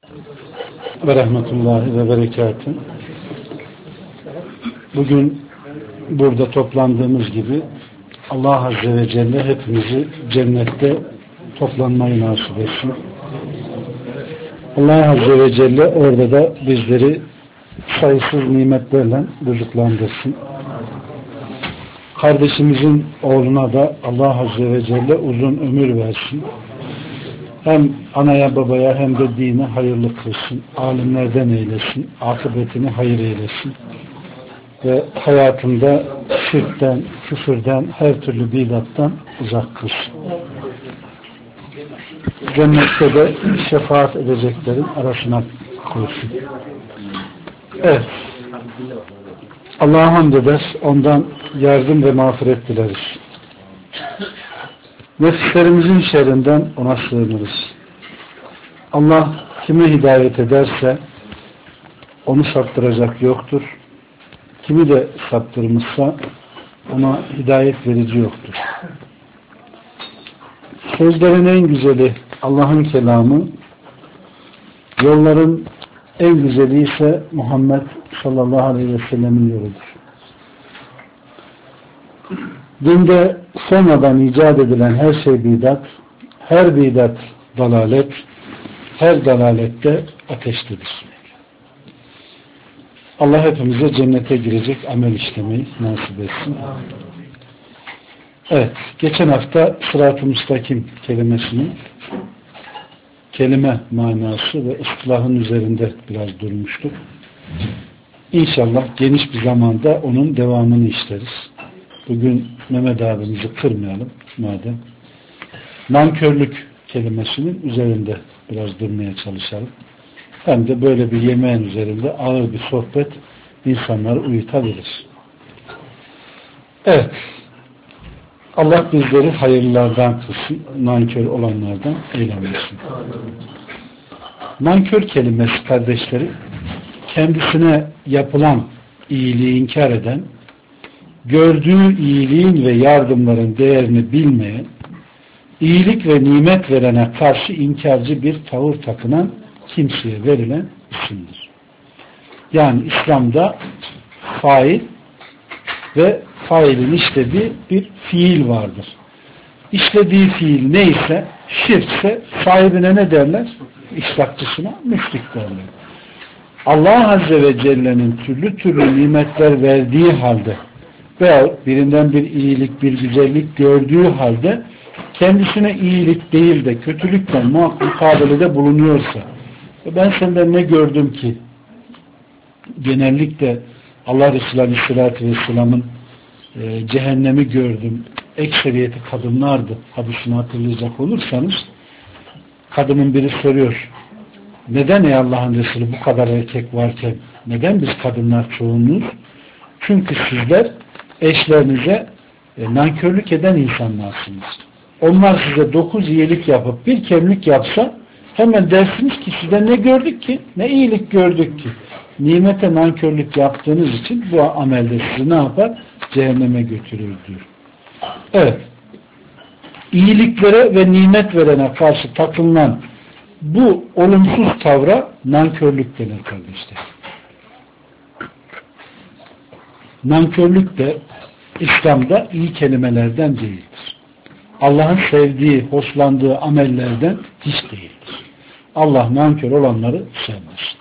ve rahmetullahi ve berekatühü. Bugün burada toplandığımız gibi Allah Azze ve Celle hepimizi cennette toplanmayı nasip etsin. Allah Azze ve Celle orada da bizleri sayısız nimetlerle rızıklandırsın. Kardeşimizin oğluna da Allah Azze ve Celle uzun ömür versin. Hem anaya babaya hem de dine hayırlı kılsın. Alimlerden eylesin. Akıbetini hayır eylesin. Ve hayatında şirkten, küfürden, her türlü bidattan uzak kılsın. Cennette de şefaat edeceklerin arasına koysun. Evet. Allah'a hamd eder. Ondan yardım ve mağfiret dileriz. Nefislerimizin şerrinden ona sığınırız. Allah kime hidayet ederse onu saptıracak yoktur. Kimi de saptırmışsa ona hidayet verici yoktur. Sözlerin en güzeli Allah'ın kelamı, yolların en güzeli ise Muhammed sallallahu aleyhi ve sellemin yoludur. Dinde sonradan icat edilen her şey bidat, her bidat dalalet, her dalalette ateştedir. Allah hepimize cennete girecek amel işlemeyi nasip etsin. Evet, geçen hafta sırat-ı müstakim kelimesinin kelime manası ve ıslahın üzerinde biraz durmuştuk. İnşallah geniş bir zamanda onun devamını işleriz. Bugün Mehmet abimizi kırmayalım madem. Nankörlük kelimesinin üzerinde biraz durmaya çalışalım. Hem de böyle bir yemeğin üzerinde ağır bir sohbet insanları uyutabilir. Evet. Allah bizleri hayırlardan kılsın, nankör olanlardan eylemesin. Nankör kelimesi kardeşleri, kendisine yapılan iyiliği inkar eden, gördüğü iyiliğin ve yardımların değerini bilmeyen, iyilik ve nimet verene karşı inkarcı bir tavır takınan kimseye verilen isimdir. Yani İslam'da fail ve failin işlediği bir fiil vardır. İşlediği fiil neyse, şirkse sahibine ne derler? İşrakçısına müşrik derler. Allah Azze ve Celle'nin türlü türlü nimetler verdiği halde veya birinden bir iyilik, bir güzellik gördüğü halde kendisine iyilik değil de kötülükle mukabelede bulunuyorsa, ben senden ne gördüm ki? Genellikle Allah Resulü Aleyhisselatü Vesselam'ın cehennemi gördüm. Ekseriyeti kadınlardı. Hadisini hatırlayacak olursanız kadının biri soruyor. Neden ey Allah'ın Resulü bu kadar erkek varken neden biz kadınlar çoğunluğuz? Çünkü sizler eşlerinize nankörlük eden insanlarsınız. Onlar size 9 iyilik yapıp bir kemlik yapsa hemen dersiniz ki sizden ne gördük ki? Ne iyilik gördük ki? Nimete nankörlük yaptığınız için bu amelde sizi ne yapar? Cehenneme götürür diyor. Evet. İyiliklere ve nimet verene karşı takılan bu olumsuz tavra nankörlük denir kardeşler. Nankörlük de İslam'da iyi kelimelerden değildir. Allah'ın sevdiği, hoşlandığı amellerden hiç değildir. Allah nankör olanları sevmez.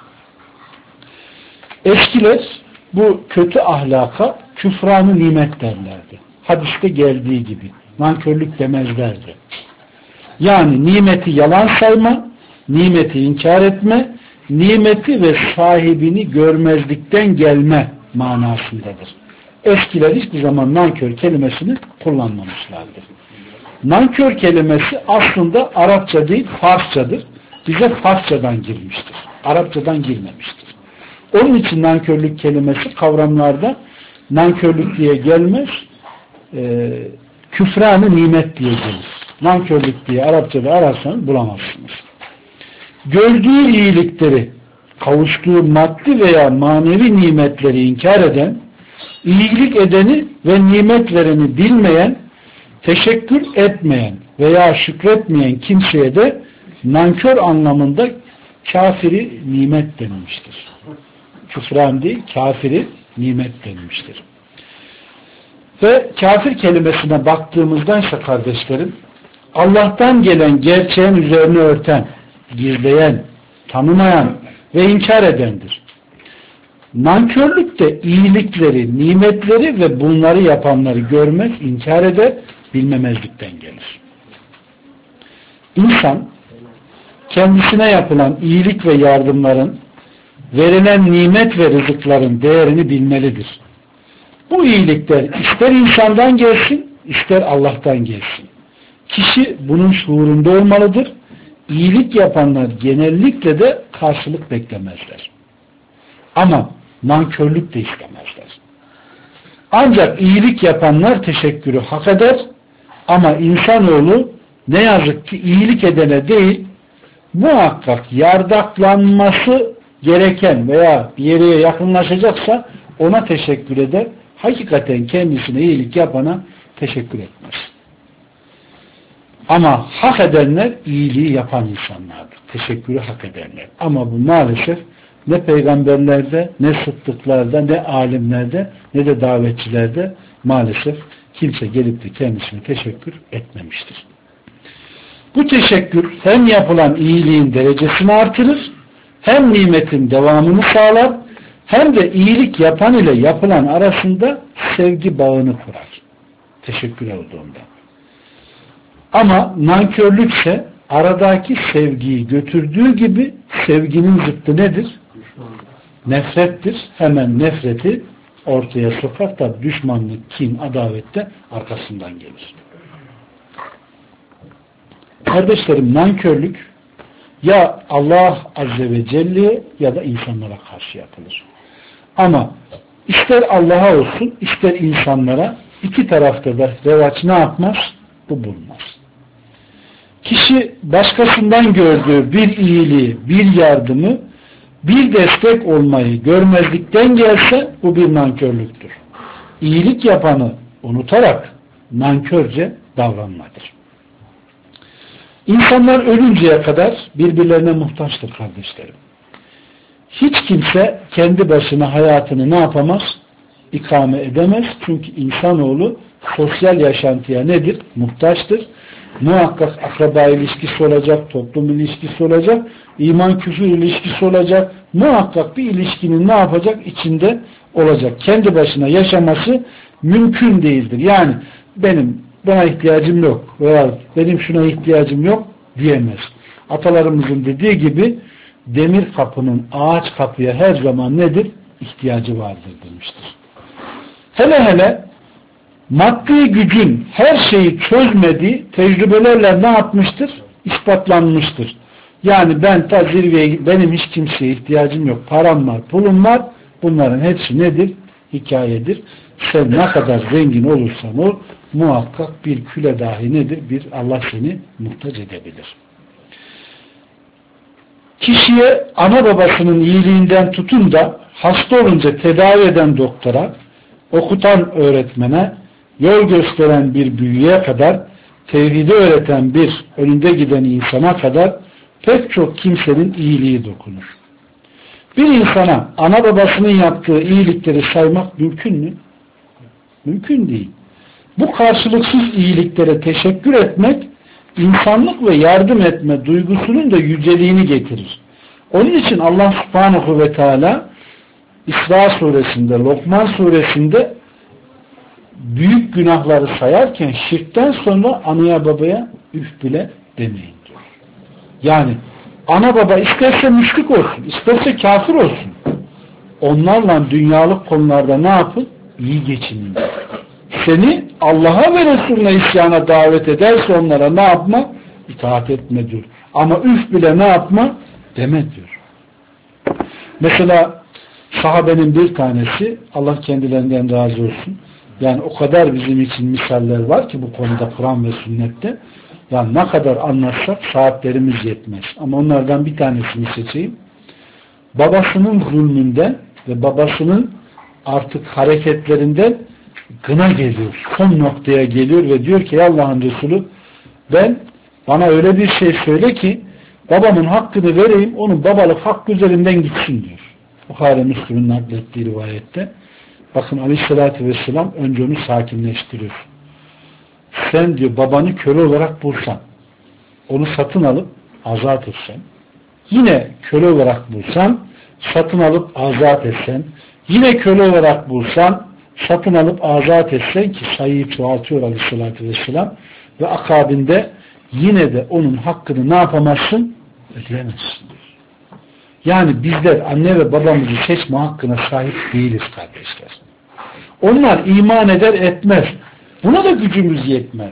Eskiler bu kötü ahlaka küfranı nimet derlerdi. Hadiste geldiği gibi nankörlük demezlerdi. Yani nimeti yalan sayma, nimeti inkar etme, nimeti ve sahibini görmezlikten gelme manasındadır. Eskiler hiçbir zaman nankör kelimesini kullanmamışlardır. Nankör kelimesi aslında Arapça değil Farsçadır. Bize Farsçadan girmiştir. Arapçadan girmemiştir. Onun için nankörlük kelimesi kavramlarda nankörlük diye gelmez, küfranı nimet diye gelir. Nankörlük diye Arapçada ararsanız bulamazsınız. Gördüğü iyilikleri, kavuştuğu maddi veya manevi nimetleri inkar eden, iyilik edeni ve nimet vereni bilmeyen, teşekkür etmeyen veya şükretmeyen kimseye de nankör anlamında kafiri nimet denilmiştir. Küfran değil, kafiri nimet denilmiştir. Ve kafir kelimesine baktığımızda ise kardeşlerim, Allah'tan gelen gerçeğin üzerine örten, gizleyen, tanımayan ve inkar edendir. Nankörlük de iyilikleri, nimetleri ve bunları yapanları görmez, inkar eder, bilmemezlikten gelir. İnsan, kendisine yapılan iyilik ve yardımların, verilen nimet ve rızıkların değerini bilmelidir. Bu iyilikler ister insandan gelsin, ister Allah'tan gelsin. Kişi bunun şuurunda olmalıdır. İyilik yapanlar genellikle de karşılık beklemezler. Ama nankörlük de istemezler. Ancak iyilik yapanlar teşekkürü hak eder ama insanoğlu ne yazık ki iyilik edene değil, muhakkak yardaklanması gereken veya bir yere yakınlaşacaksa ona teşekkür eder. Hakikaten kendisine iyilik yapana teşekkür etmez. Ama hak edenler iyiliği yapan insanlardır. Teşekkürü hak edenler. Ama bu maalesef ne peygamberlerde, ne sıddıklarda, ne alimlerde, ne de davetçilerde maalesef kimse gelip de kendisine teşekkür etmemiştir. Bu teşekkür hem yapılan iyiliğin derecesini artırır, hem nimetin devamını sağlar, hem de iyilik yapan ile yapılan arasında sevgi bağını kurar. Teşekkür olduğunda. Ama nankörlükse aradaki sevgiyi götürdüğü gibi sevginin zıttı nedir? Nefrettir. Hemen nefreti ortaya sokar da düşmanlık, kin, adavette arkasından gelir. Kardeşlerim, nankörlük ya Allah Azze ve Celle'ye ya da insanlara karşı yapılır. Ama ister Allah'a olsun, ister insanlara, iki tarafta da revaç ne yapmaz? Bu bulunmaz. Kişi başkasından gördüğü bir iyiliği, bir yardımı, bir destek olmayı görmezlikten gelse bu bir nankörlüktür. İyilik yapanı unutarak nankörce davranmadır. İnsanlar ölünceye kadar birbirlerine muhtaçtır kardeşlerim. Hiç kimse kendi başına hayatını ne yapamaz? İkame edemez. Çünkü insanoğlu sosyal yaşantıya nedir? Muhtaçtır. Muhakkak akraba ilişkisi olacak, toplum ilişkisi olacak, iman küfür ilişkisi olacak. Muhakkak bir ilişkinin ne yapacak? İçinde olacak. Kendi başına yaşaması mümkün değildir. Yani buna ihtiyacım yok veya benim şuna ihtiyacım yok diyemez. Atalarımızın dediği gibi demir kapının ağaç kapıya her zaman nedir? İhtiyacı vardır demiştir. Hele hele maddi gücün her şeyi çözmediği tecrübelerle ne yapmıştır? İspatlanmıştır. Yani ben ta zirveye, benim hiç kimseye ihtiyacım yok. Param var, pulum var. Bunların hepsi nedir? Hikayedir. Sen ne kadar zengin olursan ol, muhakkak bir küle dahi nedir? Bir Allah seni muhtaç edebilir. Kişiye ana babasının iyiliğinden tutun da hasta olunca tedavi eden doktora, okutan öğretmene, yol gösteren bir büyüye kadar, tevhidi öğreten bir önünde giden insana kadar pek çok kimsenin iyiliği dokunur. Bir insana ana babasının yaptığı iyilikleri saymak mümkün mü? Mümkün değil. Bu karşılıksız iyiliklere teşekkür etmek, insanlık ve yardım etme duygusunun da yüceliğini getirir. Onun için Allah Subhanahu ve Teala İsra suresinde, Lokman suresinde büyük günahları sayarken şirkten sonra anaya babaya üf bile demeyin diyor. Yani ana baba isterse müşrik olsun, isterse kafir olsun. Onlarla dünyalık konularda ne yapın? İyi geçinin. Seni Allah'a ve Resulüne isyana davet ederse onlara ne yapma? İtaat etme diyor. Ama üf bile ne yapma? Deme diyor. Mesela sahabenin bir tanesi, Allah kendilerinden razı olsun. Yani o kadar bizim için misaller var ki bu konuda Kur'an ve sünnette. Yani ne kadar anlatsak saatlerimiz yetmez. Ama onlardan bir tanesini seçeyim. Babasının zulmünden ve babasının artık hareketlerinden gına geliyor. Son noktaya geliyor ve diyor ki Allah'ın Resulü bana öyle bir şey söyle ki babamın hakkını vereyim, onun babalık hakkı üzerinden gitsin diyor. Buhari Müslim'in naklettiği rivayette. Bakın Aleyhisselatü Vesselam önce onu sakinleştiriyor. Sen diyor babanı köle olarak bulsan, onu satın alıp azat etsen, yine köle olarak bulsan, satın alıp azat etsen, yine köle olarak bulsan, satın alıp azat etsen, ki sayıyı çoğaltıyor Aleyhisselatü Vesselam, ve akabinde yine de onun hakkını ne yapamazsın? Ödeyemezsin. Yani bizler anne ve babamızı seçme hakkına sahip değiliz kardeşler. Onlar iman eder etmez. Buna da gücümüz yetmez.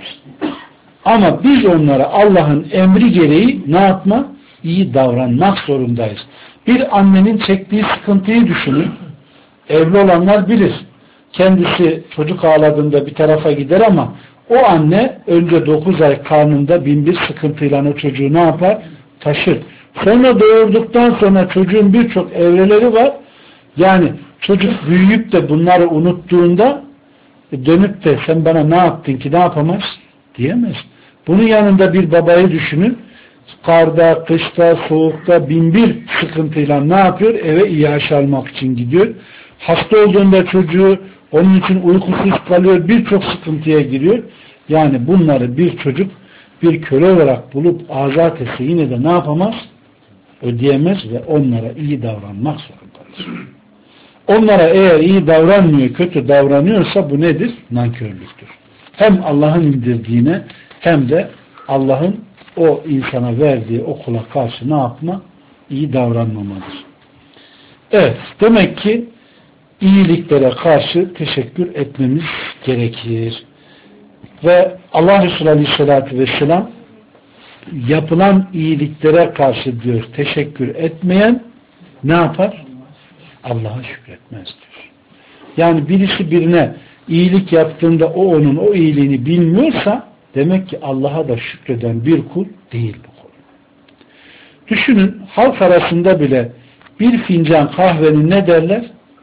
Ama biz onlara Allah'ın emri gereği ne yapma? İyi davranmak zorundayız. Bir annenin çektiği sıkıntıyı düşünün. Evli olanlar bilir. Kendisi çocuk ağladığında bir tarafa gider ama o anne önce 9 ay karnında bin bir sıkıntıyla o çocuğu ne yapar? Taşır. Sonra doğurduktan sonra çocuğun birçok evreleri var. Yani çocuk büyüyüp de bunları unuttuğunda dönüp de sen bana ne yaptın ki ne yapamaz? Diyemez. Bunun yanında bir babayı düşünün. Karda, kışta, soğukta bin bir sıkıntıyla ne yapıyor? Eve iaşe almak için gidiyor. Hasta olduğunda çocuğu onun için uykusuz kalıyor. Birçok sıkıntıya giriyor. Yani bunları bir çocuk bir köle olarak bulup azat etse yine de ne yapamaz? Ödeyemez ve onlara iyi davranmak zorundadır. Onlara eğer iyi davranmıyor, kötü davranıyorsa bu nedir? Nankörlüktür. Hem Allah'ın indirdiğine hem de Allah'ın o insana verdiği okula karşı ne yapma? İyi davranmamadır. Evet, demek ki iyiliklere karşı teşekkür etmemiz gerekir. Ve Allah Resulü Aleyhisselatü Vesselam yapılan iyiliklere karşı diyor teşekkür etmeyen ne yapar? Allah'a şükretmez diyor. Yani birisi birine iyilik yaptığında o onun o iyiliğini bilmiyorsa demek ki Allah'a da şükreden bir kul değil bu kul. Düşünün halk arasında bile bir fincan kahvenin ne derler?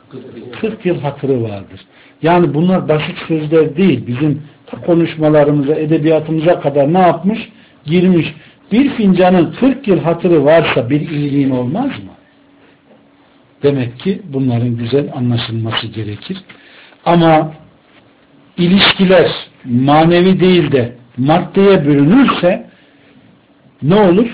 40 yıl hatırı vardır. Yani bunlar basit sözler değil. Bizim konuşmalarımıza, edebiyatımıza kadar ne yapmış? Girmiş. Bir fincanın 40 yıl hatırı varsa bir iyiliğin olmaz mı? Demek ki bunların güzel anlaşılması gerekir. Ama ilişkiler manevi değil de maddeye bürünürse ne olur?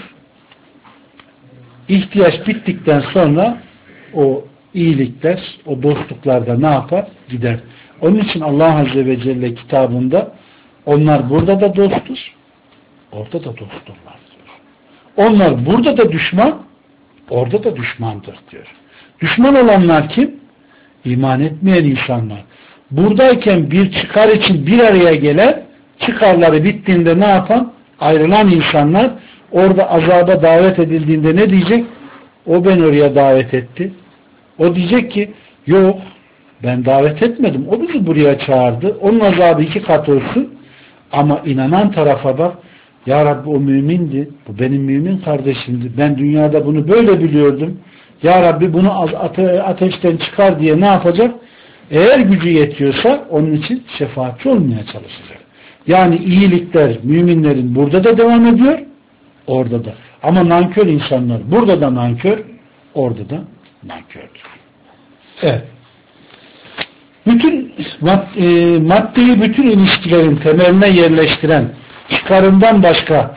İhtiyaç bittikten sonra o iyilikler, o dostluklar da ne yapar? Gider. Onun için Allah Azze ve Celle kitabında onlar burada da dosttur, orada da dostturlar diyor. Onlar burada da düşman, orada da düşmandır diyor. Düşman olanlar kim? İman etmeyen insanlar. Buradayken bir çıkar için bir araya gelen, çıkarları bittiğinde ne yapan? Ayrılan insanlar orada azaba davet edildiğinde ne diyecek? O beni oraya davet etti. O diyecek ki yok ben davet etmedim. O bizi buraya çağırdı. Onun azabı 2 kat olsun. Ama inanan tarafa bak. Ya Rabbi o mümindi. Bu benim mümin kardeşimdi. Ben dünyada bunu böyle biliyordum. Ya Rabbi bunu ateşten çıkar diye ne yapacak? Eğer gücü yetiyorsa onun için şefaatçi olmaya çalışacak. Yani iyilikler müminlerin burada da devam ediyor. Orada da. Ama nankör insanlar burada da nankör. Orada da nankördür. Evet. Bütün maddeyi bütün ilişkilerin temeline yerleştiren, çıkarından başka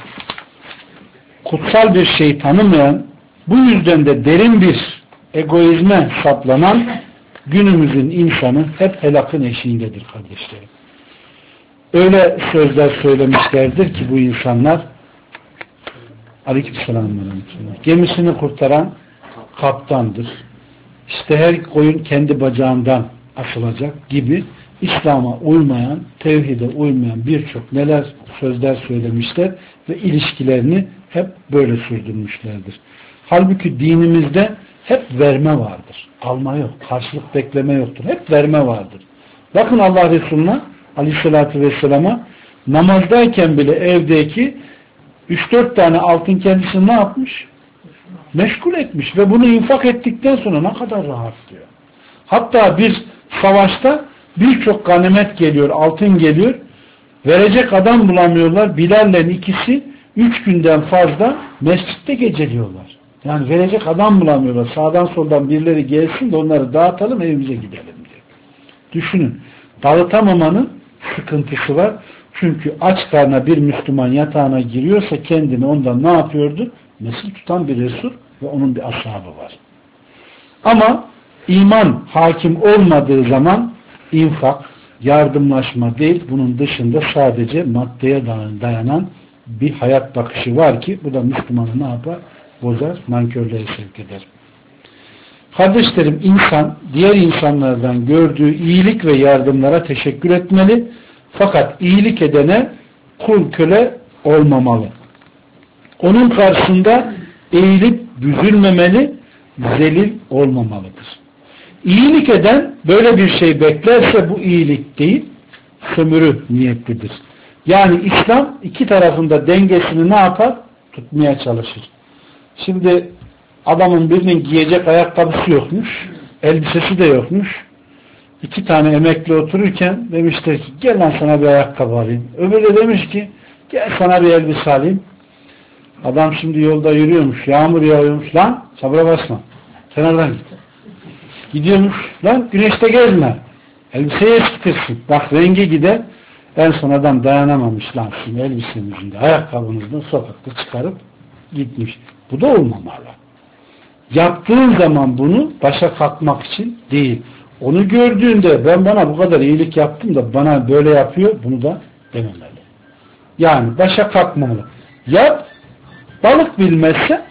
kutsal bir şey tanımayan, bu yüzden de derin bir egoizme saplanan günümüzün insanı hep helakın eşiğindedir kardeşlerim. Öyle sözler söylemişlerdir ki bu insanlar aleykümselam gemisini kurtaran kaptandır. İşte her koyun kendi bacağından asılacak gibi İslam'a uymayan, tevhide uymayan birçok neler sözler söylemişler ve ilişkilerini hep böyle sürdürmüşlerdir. Halbuki dinimizde hep verme vardır. Alma yok. Karşılık bekleme yoktur. Hep verme vardır. Bakın Allah Resulü'ne Aleyhisselatü Vesselam'a namazdayken bile evdeki 3-4 tane altın kendisini ne yapmış? Meşgul etmiş ve bunu infak ettikten sonra ne kadar rahat diyor. Hatta bir savaşta birçok ganimet geliyor, altın geliyor. Verecek adam bulamıyorlar. Bilal'le ikisi 3 günden fazla mescitte geceliyorlar. Yani verecek adam bulamıyorlar. Sağdan soldan birileri gelsin de onları dağıtalım, evimize gidelim diye. Düşünün. Dağıtamamanın sıkıntısı var. Çünkü aç karnına bir Müslüman yatağına giriyorsa kendini ondan ne yapıyordur? Nesil tutan bir Resul ve onun bir ashabı var. Ama iman hakim olmadığı zaman infak, yardımlaşma değil, bunun dışında sadece maddeye dayanan bir hayat bakışı var ki bu da Müslümanı ne yapar? Bozar, nankörlüğe sevk eder. Kardeşlerim, insan diğer insanlardan gördüğü iyilik ve yardımlara teşekkür etmeli. Fakat iyilik edene kul köle olmamalı. Onun karşısında eğilip büzülmemeli, zelil olmamalıdır. İyilik eden böyle bir şey beklerse bu iyilik değil, sömürü niyetlidir. Yani İslam iki tarafında dengesini ne yapar? Tutmaya çalışır. Şimdi adamın birinin giyecek ayakkabısı yokmuş, elbisesi de yokmuş. 2 tane emekli otururken demişler ki gel lan sana bir ayakkabı alayım. Öbürü de demiş ki gel sana bir elbise alayım. Adam şimdi yolda yürüyormuş, yağmur yağıyormuş. Lan sabra basma, kenardan git. Gidiyormuş, lan güneşte gezme. Elbiseyi eskitirsin. Bak rengi gider. En son adam dayanamamış, lan şimdi elbisemizin de ayakkabımızın sokakta çıkarıp gitmiş. Bu da olmamalı. Yaptığın zaman bunu başa kalkmak için değil. Onu gördüğünde ben bana bu kadar iyilik yaptım da bana böyle yapıyor, bunu da dememeli. Yani başa kalkmamalı. Yap, balık bilmezse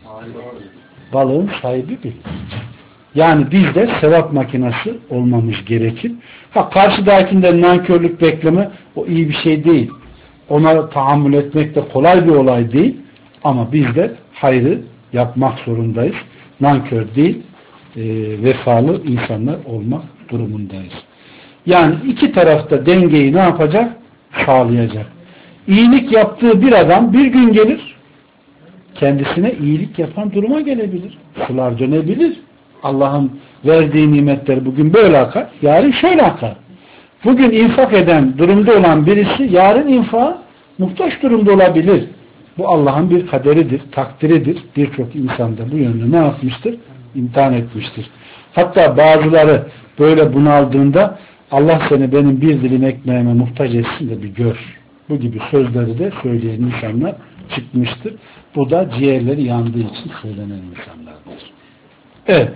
balığın sahibi bilir. Yani biz de sevap makinesi olmamız gerekir. Karşıdakinden nankörlük bekleme o iyi bir şey değil. Ona tahammül etmek de kolay bir olay değil. Ama biz de hayrı yapmak zorundayız. Nankör değil, vefalı insanlar olmak durumundayız. Yani iki tarafta dengeyi ne yapacak? Sağlayacak. İyilik yaptığı bir adam bir gün gelir, kendisine iyilik yapan duruma gelebilir. Sular dönebilir. Allah'ın verdiği nimetler bugün böyle akar, yarın şöyle akar. Bugün infak eden durumda olan birisi yarın infağa muhtaç durumda olabilir. Bu Allah'ın bir kaderidir, takdiridir. Birçok insan da bu yönde ne yapmıştır? İmtihan etmiştir. Hatta bazıları böyle bunaldığında Allah seni benim bir dilim ekmeğime muhtaç etsin de bir gör. Bu gibi sözleri de söyleyen insanlar çıkmıştır. Bu da ciğerleri yandığı için söylenen insanlardır. Evet.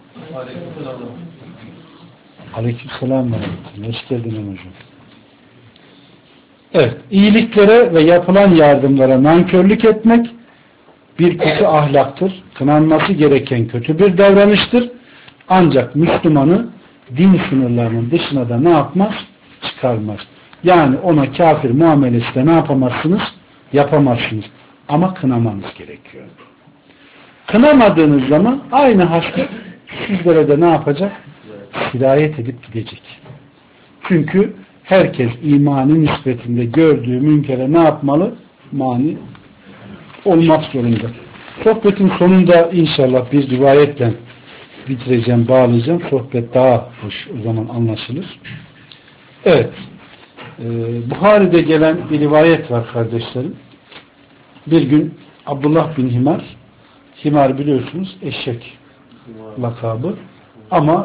Aleykümselam. Hoş geldin hocam. Evet. İyiliklere ve yapılan yardımlara nankörlük etmek bir kötü ahlaktır. Kınanması gereken kötü bir davranıştır. Ancak Müslümanı din sınırlarının dışına da ne yapmaz? Çıkarmaz. Yani ona kafir muamelesi de ne yapamazsınız? Yapamazsınız. Ama kınamanız gerekiyor. Kınamadığınız zaman aynı hasret sizlere de ne yapacak? Sirayet edip gidecek. Çünkü herkes imanı nispetinde gördüğü münkere ne yapmalı? Mani olmak zorunda. Sohbetin sonunda inşallah bir rivayetle bitireceğim, bağlayacağım. Sohbet daha hoş o zaman anlaşılır. Evet. Buhari'de gelen bir rivayet var kardeşlerim. Bir gün Abdullah bin Himar biliyorsunuz eşek lakabı ama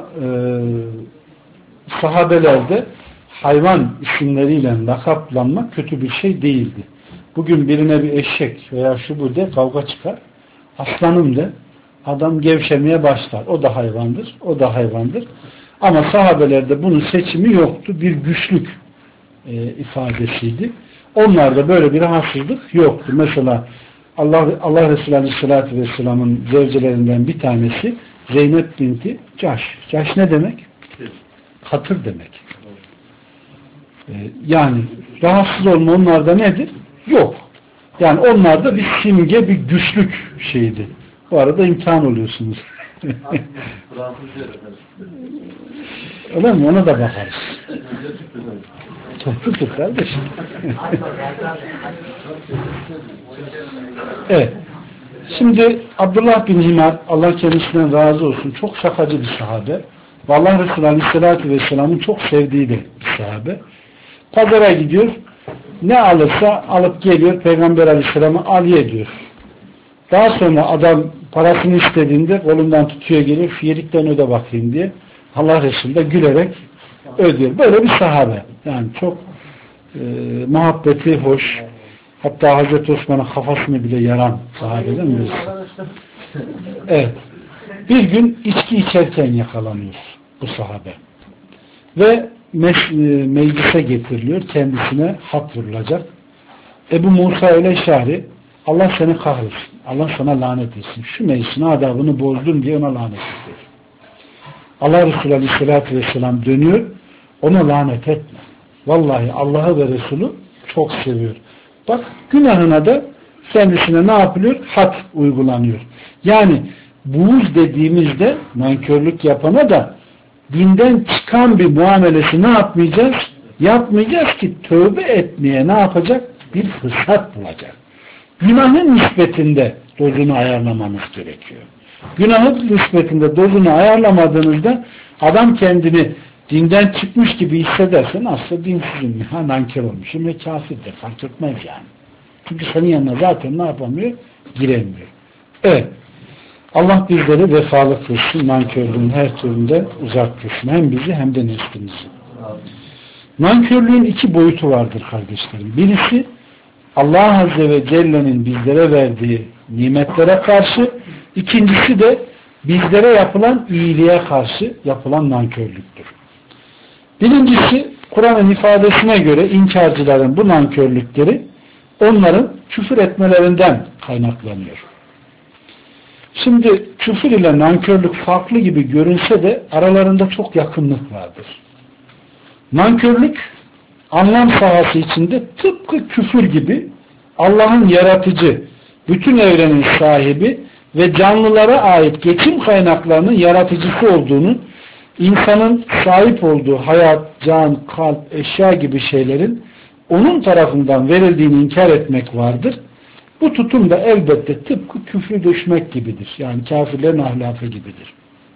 sahabelerde hayvan isimleriyle lakaplanmak kötü bir şey değildi. Bugün birine bir eşek veya şu bu de kavga çıkar. Aslanım de adam gevşemeye başlar. O da hayvandır. O da hayvandır. Ama sahabelerde bunun seçimi yoktu. Bir güçlük ifadesiydi. Onlarda böyle bir rahatsızlık yoktu. Mesela Allah Resulü Aleyhisselatü Vesselam'ın zevcelerinden bir tanesi Zeynep binti Cahş. Cahş ne demek? Katır demek. Yani rahatsız olma onlarda nedir? Yok. Yani onlarda bir simge, bir güçlük şeydi. Bu arada imtihan oluyorsunuz. Öyle mi? Ona da bakarız. Topludur kardeşim. Evet. Şimdi Abdullah bin Himar, Allah kendisinden razı olsun, çok şakacı bir sahabe. Ve Allah Resulü Aleyhisselatü Vesselam'ın çok sevdiği de bir sahabe. Pazara gidiyor. ne alırsa alıp geliyor Peygamber Aleyhisselam'a aliye diyor. Daha sonra adam parasını istediğinde kolundan tutuyor geliyor, fiyelikten öde bakayım diye. Allah Resulü de gülerek ödüyor. Böyle bir sahabe. Yani çok muhabbeti hoş. Hatta Hazreti Osman'ın kafasını bile yaran sahabeden birisi. Evet. Bir gün içki içerken yakalanıyor bu sahabe. Ve meclise getiriliyor. Kendisine hak vurulacak. Ebu Musa el-Eşari, Allah seni kahretsin. Allah sana lanet etsin. Şu meclisin adabını bozdun diye ona lanet ediyor. Allah Resulü Aleyhisselatü Vesselam dönüyor. Ona lanet etme. Vallahi Allah'ı ve Resulü çok seviyor. Bak günahına da kendisine ne yapılıyor? Had uygulanıyor. Yani buğz dediğimizde nankörlük yapana da dinden çıkan bir muamelesi ne yapmayacağız? Yapmayacağız ki tövbe etmeye ne yapacak? Bir fırsat bulacak. Günahın nispetinde dozunu ayarlamanız gerekiyor. Günahın nispetinde dozunu ayarlamadığınızda adam kendini dinden çıkmış gibi hissederse aslında dinsizim, nankör olmuşum ve kafirdir. Fark etmez yani. Çünkü senin yanına zaten ne yapamıyor? Giremiyor. Evet. Allah bizleri vefalı kılsın, nankörlüğün her türünde uzak kılsın. Hem bizi hem de neslimizi. Nankörlüğün iki boyutu vardır kardeşlerim. Birisi Allah Azze ve Celle'nin bizlere verdiği nimetlere karşı, ikincisi de bizlere yapılan iyiliğe karşı yapılan nankörlüktür. Birincisi Kur'an'ın ifadesine göre inkarcıların bu nankörlükleri onların küfür etmelerinden kaynaklanıyor. Şimdi küfür ile nankörlük farklı gibi görünse de aralarında çok yakınlık vardır. Nankörlük anlam sahası içinde tıpkı küfür gibi Allah'ın yaratıcı, bütün evrenin sahibi ve canlılara ait geçim kaynaklarının yaratıcısı olduğunu, insanın sahip olduğu hayat, can, kalp, eşya gibi şeylerin onun tarafından verildiğini inkar etmek vardır. Bu tutum da elbette tıpkı küfrü düşmek gibidir. Yani kafirlerin ahlakı gibidir.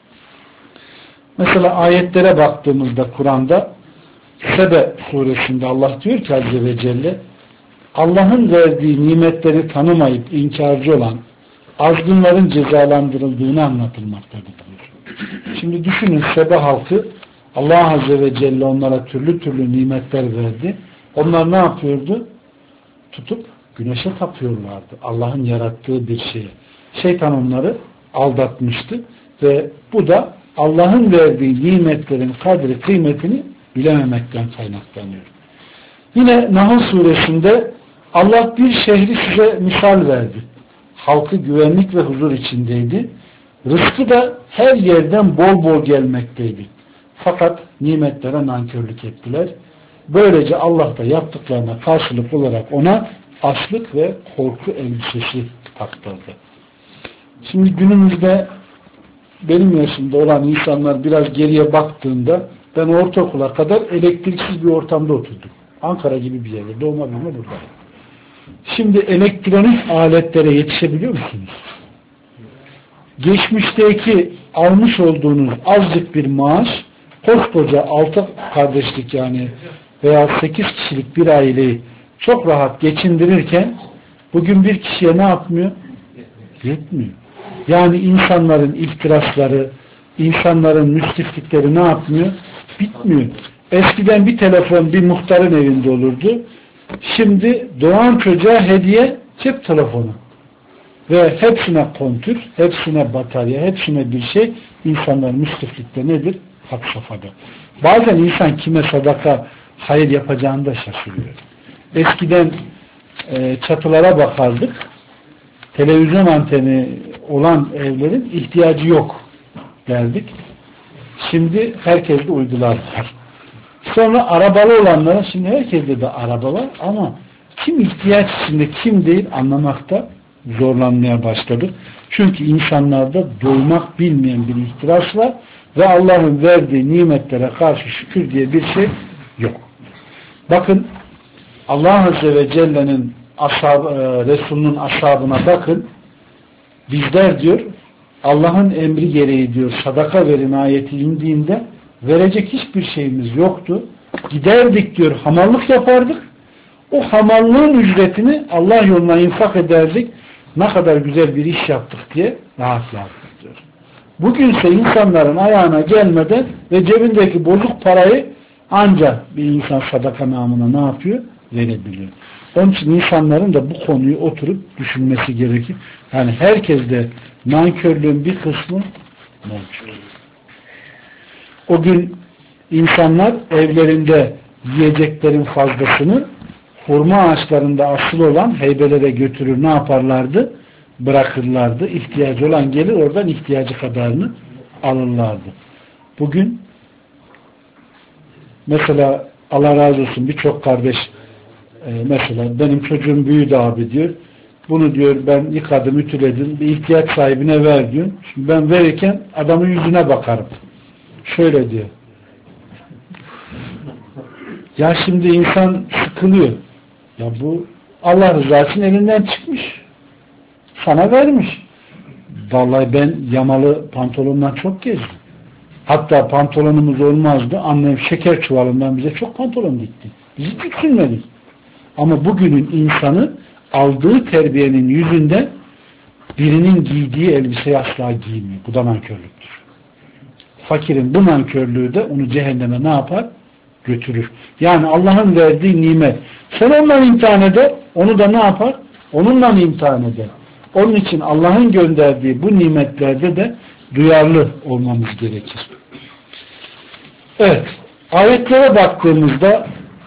Mesela ayetlere baktığımızda Kur'an'da Sebe suresinde Allah diyor ki Azze ve Celle, Allah'ın verdiği nimetleri tanımayıp inkarcı olan azgınların cezalandırıldığını anlatılmaktadır diyor. Şimdi düşünün, Sebe halkı Allah Azze ve Celle onlara türlü türlü nimetler verdi. Onlar ne yapıyordu? Tutup güneşe tapıyorlardı. Allah'ın yarattığı bir şeye. Şeytan onları aldatmıştı ve bu da Allah'ın verdiği nimetlerin kadri kıymetini bilememekten kaynaklanıyor. Yine Nahl suresinde Allah bir şehri size misal verdi. Halkı güvenlik ve huzur içindeydi. Rızkı da her yerden bol bol gelmekteydi. Fakat nimetlere nankörlük ettiler. Böylece Allah da yaptıklarına karşılık olarak ona açlık ve korku elbisesi taktırdı. Şimdi günümüzde benim yaşımda olan insanlar biraz geriye baktığında ben ortaokula kadar elektriksiz bir ortamda oturdum. Ankara gibi bir yerde. Doğma büyüme buradayım. Şimdi elektronik aletlere yetişebiliyor musunuz? Geçmişteki almış olduğunuz azıcık bir maaş koskoca 6 kardeşlik yani veya 8 kişilik bir aileyi çok rahat geçindirirken bugün bir kişiye ne yapmıyor? Yetmiyor. Yani insanların iftirasları, insanların müsriflikleri ne yapmıyor? Bitmiyor. Eskiden bir telefon bir muhtarın evinde olurdu. Şimdi doğan çocuğa hediye cep telefonu. Ve hepsine kontür, hepsine batarya, hepsine bir şey. İnsanların müsriflikte nedir? Had safhada. Bazen insan kime sadaka, hayır yapacağını da şaşırıyor. Eskiden çatılara bakardık. Televizyon anteni olan evlerin ihtiyacı yok derdik. Şimdi herkeste uydular var. Sonra arabalı olanlara şimdi herkeste de araba var ama kim ihtiyaç içinde kim değil anlamakta zorlanmaya başladık. Çünkü insanlarda doymak bilmeyen bir ihtiras var ve Allah'ın verdiği nimetlere karşı şükür diye bir şey yok. Bakın Allah Azze ve Celle'nin Resulünün ashabına bakın. Bizler diyor Allah'ın emri gereği diyor sadaka verin ayeti indiğinde verecek hiçbir şeyimiz yoktu. Giderdik diyor hamallık yapardık. O hamallığın ücretini Allah yoluna infak ederdik. Ne kadar güzel bir iş yaptık diye rahatlardık diyor. Bugünse insanların ayağına gelmeden ve cebindeki bozuk parayı ancak bir insan sadaka namına ne yapıyor? Verebiliyor. Onun için insanların da bu konuyu oturup düşünmesi gerekir. Yani herkes de nankörlüğün bir kısmı mevcut. O gün insanlar evlerinde yiyeceklerin fazlasını hurma ağaçlarında asılı olan heybelere götürür, ne yaparlardı? Bırakırlardı. İhtiyacı olan gelir oradan ihtiyacı kadarını alırlardı. Bugün mesela Allah razı olsun birçok kardeş mesela benim çocuğum büyüdü abi diyor. Bunu diyor ben yıkadım, ütüledim. Bir ihtiyaç sahibine ver diyor. Şimdi ben verirken adamın yüzüne bakarım. Şöyle diyor. Ya şimdi insan sıkılıyor. Ya bu Allah rızası için elinden çıkmış. Sana vermiş. Vallahi ben yamalı pantolondan çok gezdim. Hatta pantolonumuz olmazdı. Annem şeker çuvalından bize çok pantolon dikti. Bizi dikilmedik. Ama bugünün insanı aldığı terbiyenin yüzünden birinin giydiği elbiseyi asla giymiyor. Bu da nankörlüktür. Fakirin bu nankörlüğü de onu cehenneme ne yapar? Götürür. Yani Allah'ın verdiği nimet. Sen onunla imtihan eder, onu da ne yapar? Onunla imtihan eder. Onun için Allah'ın gönderdiği bu nimetlerde de duyarlı olmamız gerekir. Evet. Ayetlere baktığımızda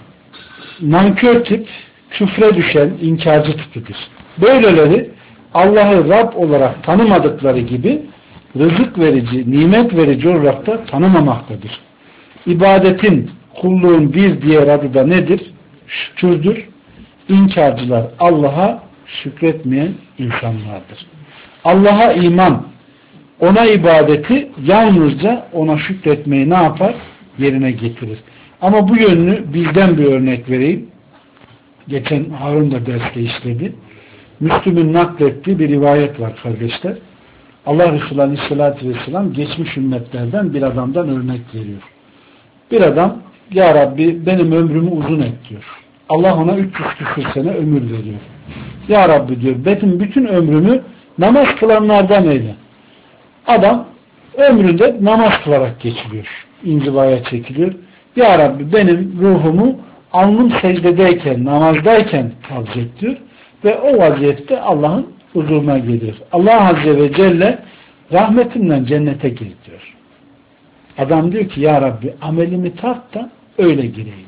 nankör tip küfre düşen inkarcı tipidir. Böyleleri Allah'ı Rab olarak tanımadıkları gibi rızık verici, nimet verici olarak da tanımamaktadır. İbadetin, kulluğun bir diğer adı da nedir? Şükürdür. İnkarcılar Allah'a şükretmeyen insanlardır. Allah'a iman, ona ibadeti yalnızca ona şükretmeyi ne yapar? Yerine getirir. Ama bu yönlü bizden bir örnek vereyim. Geçen Harun da derste işledi. Müslüm'ün naklettiği bir rivayet var kardeşler. Allah Resulü Aleyhisselatü Vesselam geçmiş ümmetlerden bir adamdan örnek veriyor. Bir adam, Ya Rabbi benim ömrümü uzun et diyor. Allah ona 300 küsur sene ömür veriyor. Ya Rabbi diyor, benim bütün ömrümü namaz kılanlardan eyle. Adam ömründe namaz kılarak geçiriyor. İnzivaya çekiliyor. Ya Rabbi benim ruhumu alnım secdedeyken, namazdayken kabz et diyor. Ve o vaziyette Allah'ın huzuruna gelir. Allah Azze ve Celle rahmetimle cennete gir diyor. Adam diyor ki Ya Rabbi amelimi tart da öyle gireyim.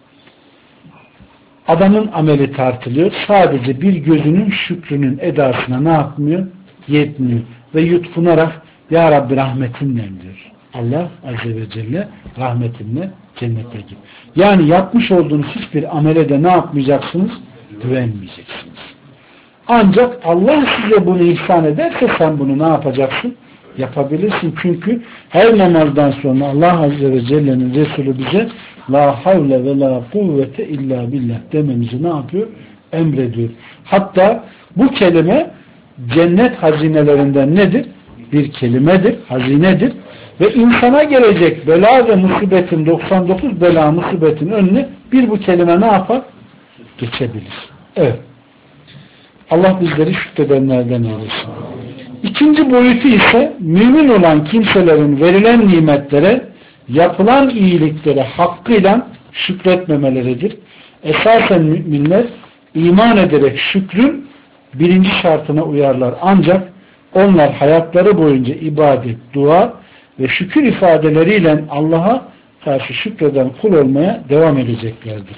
Adamın ameli tartılıyor. Sadece bir gözünün şükrünün edasına ne yapmıyor? Yetmiyor. Ve yutkunarak Ya Rabbi rahmetinle diyor. Allah Azze ve Celle rahmetinle cennete gir. Yani yapmış olduğunuz hiçbir amele de ne yapmayacaksınız? Güvenmeyeceksiniz. Ancak Allah size bunu ihsan ederse sen bunu ne yapacaksın? Yapabilirsin. Çünkü her namazdan sonra Allah Azze ve Celle'nin Resulü bize La havle ve la kuvvete illa billah dememizi ne yapıyor? Emrediyor. Hatta bu kelime cennet hazinelerinden nedir? Bir kelimedir, hazinedir. Ve insana gelecek bela ve musibetin 99 bela musibetin önüne bir bu kelime ne yapar? Geçebilir. Evet. Allah bizleri şükredenlerden eylesin. İkinci boyutu ise mümin olan kimselerin verilen nimetlere, yapılan iyiliklere hakkıyla şükretmemeleridir. Esasen müminler iman ederek şükrün birinci şartına uyarlar. Ancak onlar hayatları boyunca ibadet, dua ve şükür ifadeleriyle Allah'a karşı şükreden kul olmaya devam edeceklerdir.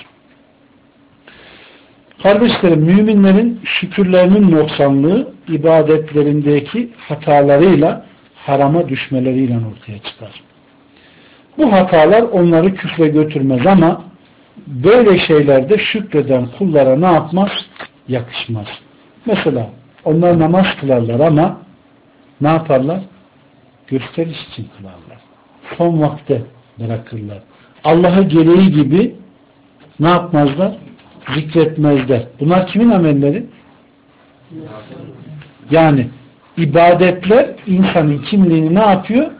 Kardeşlerim, müminlerin şükürlerinin noksanlığı ibadetlerindeki hatalarıyla harama düşmeleriyle ortaya çıkar. Bu hatalar onları küfre götürmez ama böyle şeylerde şükreden kullara ne yapmaz? Yakışmaz. Mesela onlar namaz kılarlar ama ne yaparlar? Gösteriş için kılarlar. Son vakte bırakırlar. Allah'ı gereği gibi ne yapmazlar? Zikretmezler. Bunlar kimin amelleri? Yani ibadetler insanın kimliğini ne yapıyor?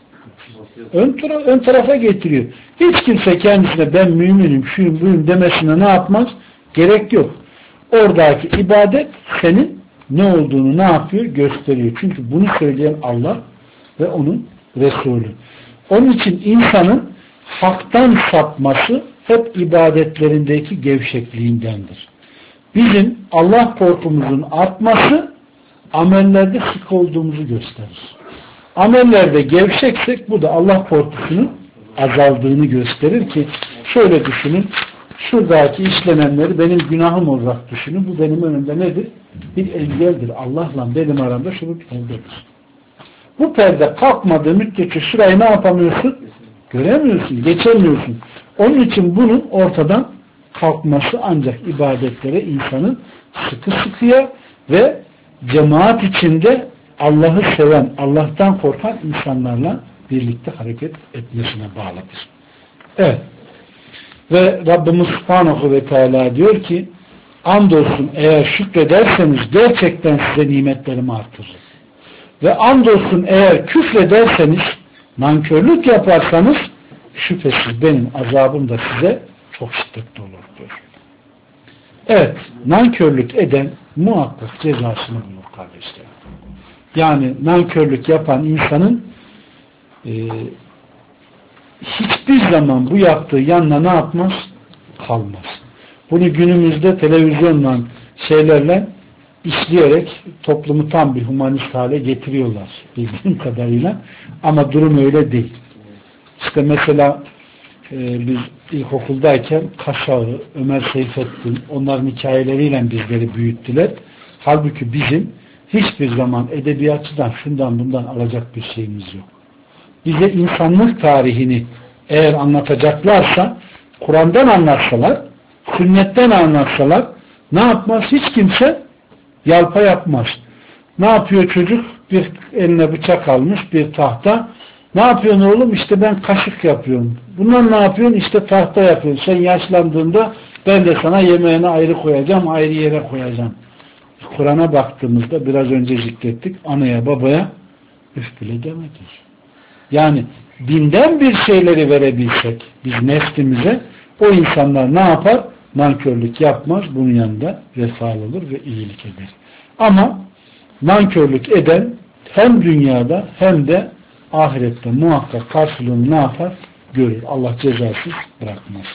Ön tarafa getiriyor. Hiç kimse kendisine ben müminim, şuyum, buyum demesine ne yapmaz? Gerek yok. Oradaki ibadet senin ne olduğunu ne yapıyor? Gösteriyor. Çünkü bunu söyleyen Allah ve onun Resulü. Onun için insanın haktan sapması hep ibadetlerindeki gevşekliğindendir. Bizim Allah korkumuzun artması amellerde sık olduğumuzu gösterir. Amellerde gevşeksek bu da Allah korkusunun azaldığını gösterir ki şöyle düşünün, şuradaki işlenenleri benim günahım olarak düşünün. Bu benim önümde nedir? Bir engeldir. Allah'la benim aramda şunu bir perdedir. Bu perde kalkmadığı müddetçe şurayı ne yapamıyorsun? Göremiyorsun, geçemiyorsun. Onun için bunun ortadan kalkması ancak ibadetlere insanın sıkı sıkıya ve cemaat içinde Allah'ı seven, Allah'tan korkan insanlarla birlikte hareket etmesine bağlıdır. Evet. Ve Rabbimiz Subhanahu ve Teala diyor ki andolsun eğer şükrederseniz gerçekten size nimetlerimi artırırım. Ve andolsun eğer küfrederseniz, nankörlük yaparsanız şüphesiz benim azabım da size çok şiddetli olur diyor. Evet, nankörlük eden muhakkak cezasını bulur kardeşler. Yani nankörlük yapan insanın hiçbir zaman bu yaptığı yanına ne yapmaz? Kalmaz. Bunu günümüzde televizyonla şeylerle işleyerek toplumu tam bir humanist hale getiriyorlar bildiğim kadarıyla. Ama durum öyle değil. İşte mesela biz ilkokuldayken Kaşağı, Ömer Seyfettin onların hikayeleriyle bizleri büyüttüler. Halbuki bizim hiçbir zaman edebiyatçıdan şundan bundan alacak bir şeyimiz yok. Bize insanlık tarihini eğer anlatacaklarsa Kur'an'dan anlatsalar, sünnetten anlatsalar ne yapmaz? Hiç kimse yalpa yapmaz. Ne yapıyor çocuk? Bir eline bıçak almış, bir tahta. Ne yapıyorsun oğlum? İşte ben kaşık yapıyorum. Bundan ne yapıyorsun? İşte tahta yapıyorsun. Sen yaşlandığında ben de sana yemeğini ayrı koyacağım, ayrı yere koyacağım. Kur'an'a baktığımızda biraz önce zikrettik. Anaya babaya üf bile demedir. Yani dinden bir şeyleri verebilsek biz neslimize o insanlar ne yapar? Nankörlük yapmaz. Bunun yanında vefalı olur ve iyilik eder. Ama nankörlük eden hem dünyada hem de ahirette muhakkak karşılığını ne yapar? Görür. Allah cezasız bırakmaz.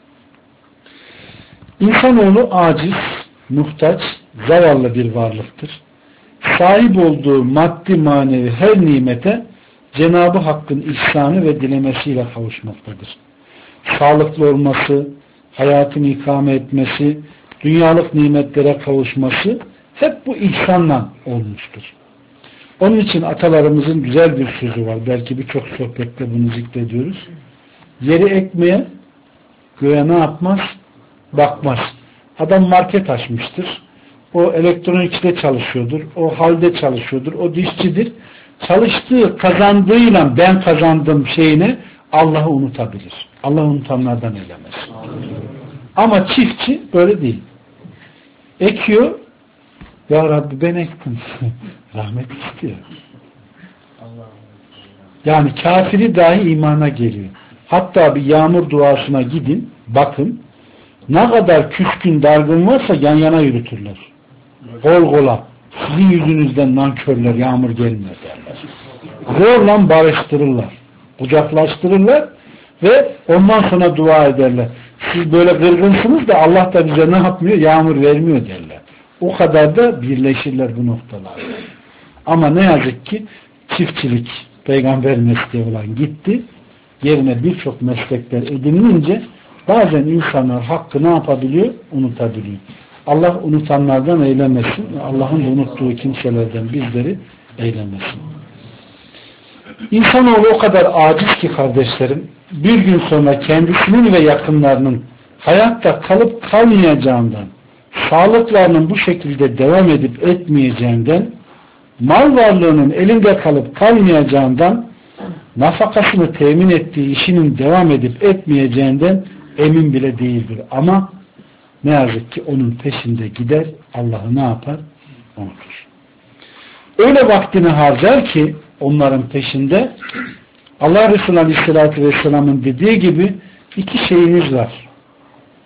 İnsanoğlu aciz, muhtaç, zavallı bir varlıktır. Sahip olduğu maddi manevi her nimete Cenab-ı Hakk'ın ihsanı ve dilemesiyle kavuşmaktadır. Sağlıklı olması, hayatını ikame etmesi, dünyalık nimetlere kavuşması hep bu ihsanla olmuştur. Onun için atalarımızın güzel bir sözü var. Belki birçok sohbette bunu zikrediyoruz. Yeri ekmeğe göğe ne yapmaz? Bakmaz. Adam market açmıştır. O elektronikçide çalışıyordur. O halde çalışıyordur. O dişçidir. Çalıştığı, kazandığıyla ben kazandım şeyini Allah'ı unutabilir. Allah unutanlardan eylemez. Ama çiftçi böyle değil. Ekiyor. Ya Rabbi ben ektim. Rahmet istiyor. Yani kafiri dahi imana geliyor. Hatta bir yağmur duasına gidin, bakın. Ne kadar küskün, dargın varsa yan yana yürütürler. Kol kola. Sizin yüzünüzden nankörler, yağmur gelmiyor derler. Zorla barıştırırlar. Kucaklaştırırlar ve ondan sonra dua ederler. Siz böyle kırgınsınız da Allah da bize ne yapmıyor? Yağmur vermiyor derler. O kadar da birleşirler bu noktalarda. Ama ne yazık ki çiftçilik peygamber mesleği olan gitti. Yerine birçok meslekler edinilince bazen insanlar hakkı ne yapabiliyor? Unutabiliyor. Allah unutanlardan eylemesin. Allah'ın unuttuğu kimselerden bizleri eylemesin. İnsanoğlu o kadar aciz ki kardeşlerim, bir gün sonra kendisinin ve yakınlarının hayatta kalıp kalmayacağından, sağlıklarının bu şekilde devam edip etmeyeceğinden, mal varlığının elinde kalıp kalmayacağından, nafakasını temin ettiği işinin devam edip etmeyeceğinden emin bile değildir. Ama ne yazık ki onun peşinde gider, Allah'ı ne yapar? Unutur. Öyle vaktini harcar ki onların peşinde Allah Resulü Aleyhisselatü Vesselam'ın dediği gibi iki şeyiniz var.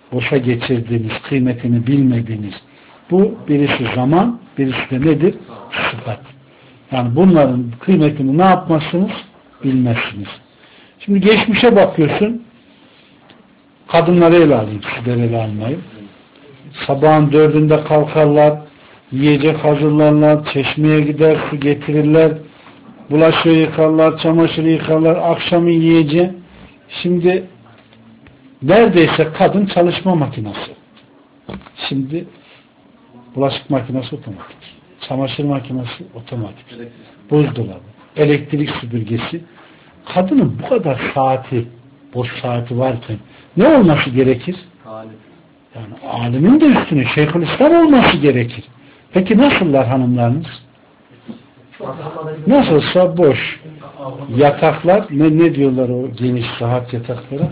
boşa geçirdiğiniz, kıymetini bilmediğiniz. Bu birisi zaman, birisi de nedir? Sıfat. Yani bunların kıymetini ne yapmazsınız? Bilmezsiniz. Şimdi geçmişe bakıyorsun, kadınları ele alayım, sizleri ele almayın. Sabahın 4'ünde kalkarlar, yiyecek hazırlarlar, çeşmeye gider, su getirirler, bulaşığı yıkarlar, çamaşırı yıkarlar, akşamı yiyeceği. Şimdi neredeyse kadın çalışma makinesi. Şimdi bulaşık makinesi otomatik, çamaşır makinesi otomatik, buzdolabı, elektrik süpürgesi. Kadının bu kadar saati, boş saati varken ne olması gerekir? Yani alimin de üstüne Şeyhülislam olması gerekir. Peki nasıllar hanımlarınız? Nasılsa boş. Yataklar, ne diyorlar o geniş rahat yataklara?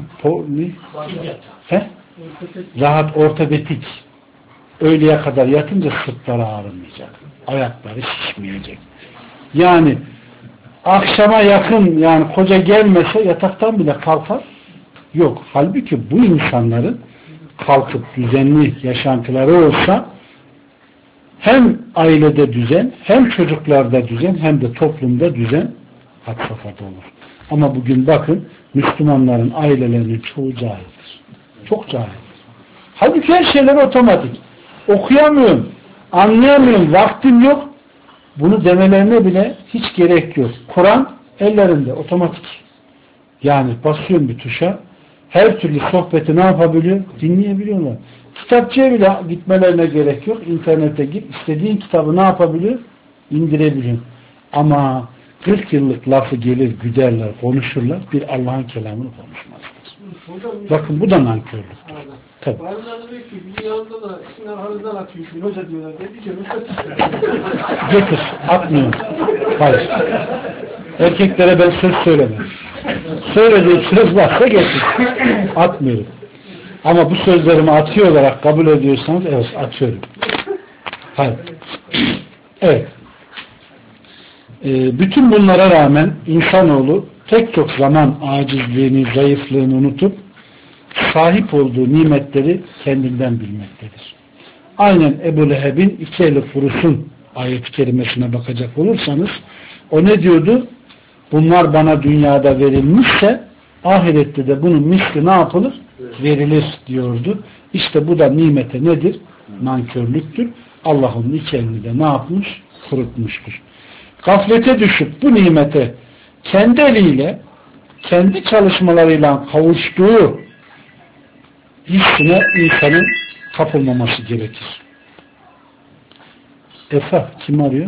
Rahat ortopedik. Öğleye kadar yatınca sırtları ağrımayacak. Ayakları şişmeyecek. Yani akşama yakın, yani koca gelmese yataktan bile kalkar. Yok. Halbuki bu insanların kalkıp düzenli yaşantıları olsa hem ailede düzen, hem çocuklarda düzen, hem de toplumda düzen had safhada olur. Ama bugün bakın, Müslümanların ailelerinin çoğu cahildir. Çok cahildir. Halbuki her şeyler otomatik. Okuyamıyorum, anlayamıyorum, vaktim yok. Bunu demelerine bile hiç gerek yok. Kur'an ellerinde otomatik. Yani basıyorum bir tuşa, her türlü sohbeti ne yapabiliyor? Dinleyebiliyorlar. Kitapçıya bile gitmelerine gerek yok. İnternete git, istediğin kitabı ne yapabiliyor? İndirebiliyor. Ama 40 yıllık lafı gelir, güderler, konuşurlar. Bir Allah'ın kelamını konuşmazlar. Bakın bu da nankörlüktür. Tabii. Bazıları diyor ki bizim yanında da sizin arkanızdan atıyor. Hoca diyorlar. Getir. Atmıyorum. Hayır. Erkeklere ben söz söylemem. Söylediğim söz varsa getir. Atmıyorum. Ama bu sözlerimi atıyor olarak kabul ediyorsanız evet atıyorum. Hayır. Evet. Bütün bunlara rağmen insanoğlu pek çok zaman acizliğini, zayıflığını unutup sahip olduğu nimetleri kendinden bilmektedir. Aynen Ebu Leheb'in 2 eli kurusun ayet-i kerimesine bakacak olursanız o ne diyordu? Bunlar bana dünyada verilmişse ahirette de bunun misli ne yapılır? Verilir diyordu. İşte bu da nimete nedir? Nankörlüktür. Allah onun 2 elini de ne yapmış? Kurutmuştur. Gaflete düşüp bu nimete kendi eliyle, kendi çalışmalarıyla kavuştuğu hissine insanın kapılmaması gerekir. Efa kim arıyor?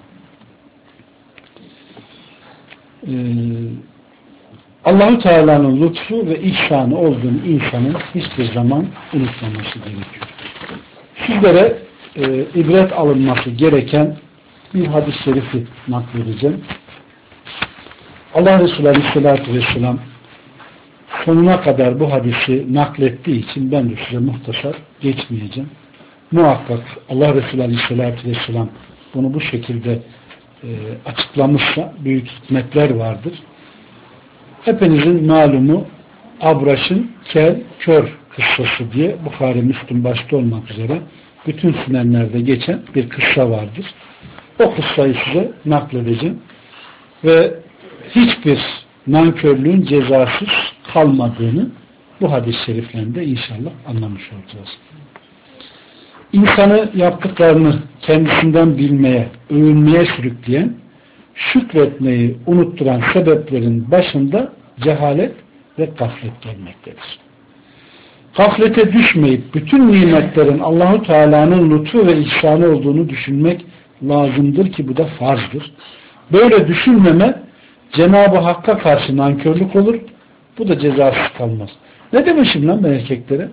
Allah-u Teala'nın lütfu ve ihsanı olduğunu insanın hiçbir zaman unutmaması gerekiyor. Sizlere ibret alınması gereken bir hadis-i şerifi nakledeceğim. Allah Resulü Aleyhisselatü Vesselam sonuna kadar bu hadisi naklettiği için ben de size muhtasar geçmeyeceğim. Muhakkak Allah Resulü Aleyhisselatü Vesselam bunu bu şekilde açıklamışsa büyük hikmetler vardır. Hepinizin malumu Abraş'ın kel, kör kıssası diye Bukhari, Müslüm başta olmak üzere bütün sünenlerde geçen bir kıssa vardır. O kıssayı size nakledeceğim. Ve hiçbir nankörlüğün cezasız kalmadığını bu hadis-i şeriflerinde inşallah anlamış olacağız. İnsanı yaptıklarını kendisinden bilmeye, övünmeye sürükleyen, şükretmeyi unutturan sebeplerin başında cehalet ve gaflet gelmektedir. Gaflete düşmeyip bütün nimetlerin Allahu Teala'nın lütfu ve ihsanı olduğunu düşünmek lazımdır ki bu da farzdır. Böyle düşünmeme Cenab-ı Hakk'a karşı nankörlük olur. Bu da cezasız kalmaz. Ne demişim lan ben erkeklere?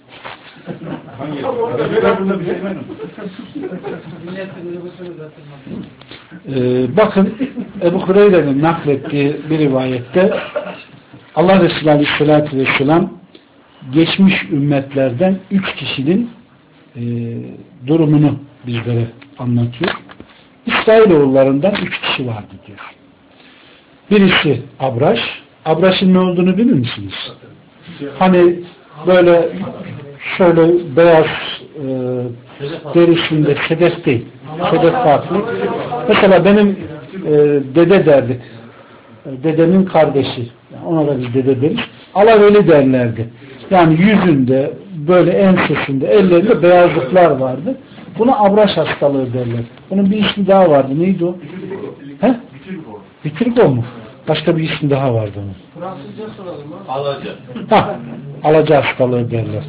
Bakın Ebu Hureyre'nin naklettiği bir rivayette Allah Resulü Aleyhisselatü Vesselam geçmiş ümmetlerden 3 kişinin durumunu bizlere anlatıyor. İsrailoğullarından 3 kişi vardı diyor. Birisi Abraş. Abraş'ın ne olduğunu bilir misiniz? Hani böyle şöyle beyaz derisinde sedef değil. Sedef farklı. Mesela benim dede derdik. Dedemin kardeşi. Ona da biz dede deriz. Alaveli derlerdi. Yani yüzünde, böyle ensesinde, ellerinde beyazlıklar vardı. Buna abraş hastalığı derler. Bunun bir ismi daha vardı. Neydi o? He? Vitiligo mu? Başka bir ismi daha vardı onun. Fransızca soralım mı? Alaca. Alaca hastalığı derler.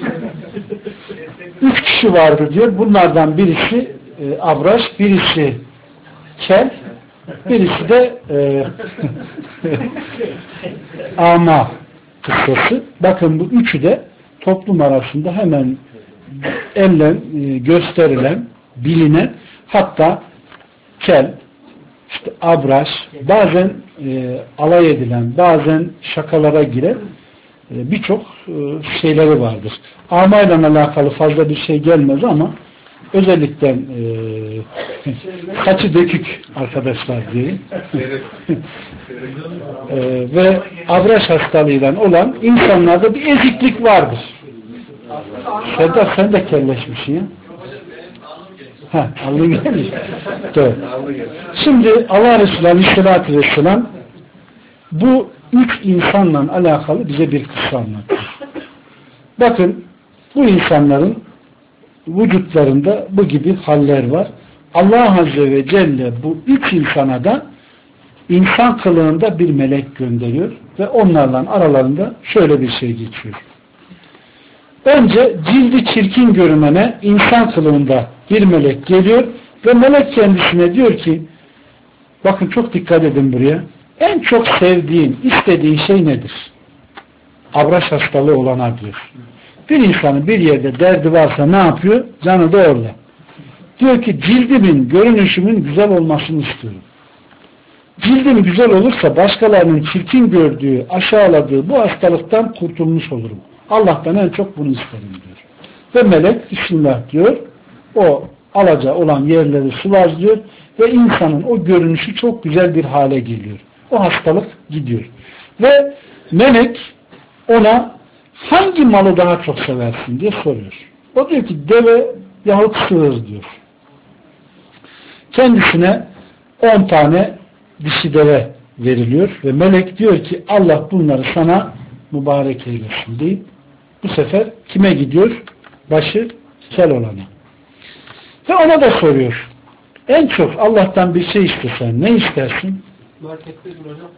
3 kişi vardı diyor. Bunlardan birisi abraş, birisi kel, birisi de ama kıssası. Bakın bu üçü de toplum arasında hemen elle gösterilen, bilinen, hatta kel, işte abraş, bazen alay edilen, bazen şakalara giren birçok şeyleri vardır. Amayla alakalı fazla bir şey gelmez ama özellikle saçı dökük arkadaşlar diyeyim. Ve abraş hastalığıyla olan insanlarda bir eziklik vardır. Sedat sen de kelleşmişsin ya. Alnı gelmiş. Evet. Şimdi Allah Resulü Aleyhisselatü Vesselam bu üç insanla alakalı bize bir kıssa anlatıyor. Bakın bu insanların vücutlarında bu gibi haller var. Allah Azze ve Celle bu üç insana da insan kılığında bir melek gönderiyor ve onlarla aralarında şöyle bir şey geçiyor. Önce cildi çirkin görünene insan kılığında bir melek geliyor ve melek kendisine diyor ki, bakın çok dikkat edin buraya, en çok sevdiğin, istediğin şey nedir? Abraş hastalığı olana diyor. Bir insanın bir yerde derdi varsa ne yapıyor? Canı da orada. Diyor ki cildimin, görünüşümün güzel olmasını istiyorum. Cildim güzel olursa başkalarının çirkin gördüğü, aşağıladığı bu hastalıktan kurtulmuş olurum. Allah'tan en çok bunu isterim diyor. Ve melek Bismillah diyor. O alaca olan yerleri sıvazlıyor ve insanın o görünüşü çok güzel bir hale geliyor. O hastalık gidiyor. Ve melek ona hangi malı daha çok seversin diye soruyor. O diyor ki deve yahut sığır diyor. Kendisine 10 tane dişi deve veriliyor ve melek diyor ki Allah bunları sana mübarek eylesin deyip bu sefer kime gidiyor? Başı kel olana. Ve ona da soruyor. En çok Allah'tan bir şey istesen ne istersin? Markette duracak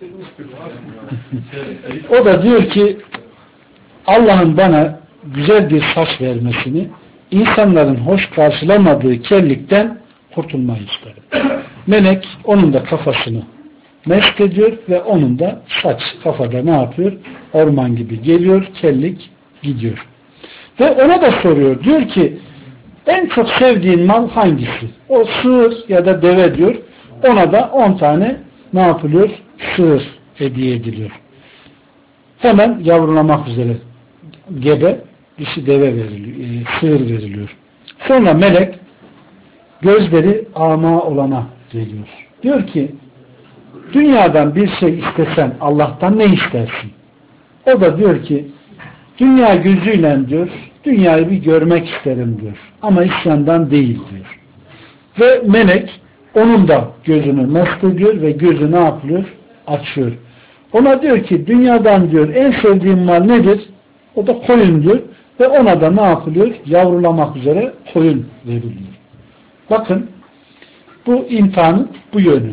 O da diyor ki Allah'ın bana güzel bir saç vermesini, insanların hoş karşılamadığı kellikten kurtulmayı isterim. Melek onun da kafasını mest ediyor ve onun da saç kafada ne yapıyor? Orman gibi geliyor, kellik gidiyor. Ve ona da soruyor. Diyor ki en çok sevdiğin mal hangisi? O sığır ya da deve diyor. Ona da 10 tane ne yapılıyor? Sığır hediye ediliyor. Hemen yavrulamak üzere gebe dişi deve veriliyor, sığır veriliyor. Sonra melek gözleri ama olana geliyor. Diyor ki dünyadan bir şey istesen Allah'tan ne istersin? O da diyor ki dünya gözüyle diyor dünyayı bir görmek isterim diyor. Ama isyandan değil diyor. Ve melek onun da gözünü mest ediyor ve gözü ne yapıyor? Açıyor. Ona diyor ki dünyadan diyor en sevdiğin mal nedir? O da koyun diyor. Ve ona da ne yapılıyor? Yavrulamak üzere koyun veriliyor. Bakın bu imtihanın bu yönü.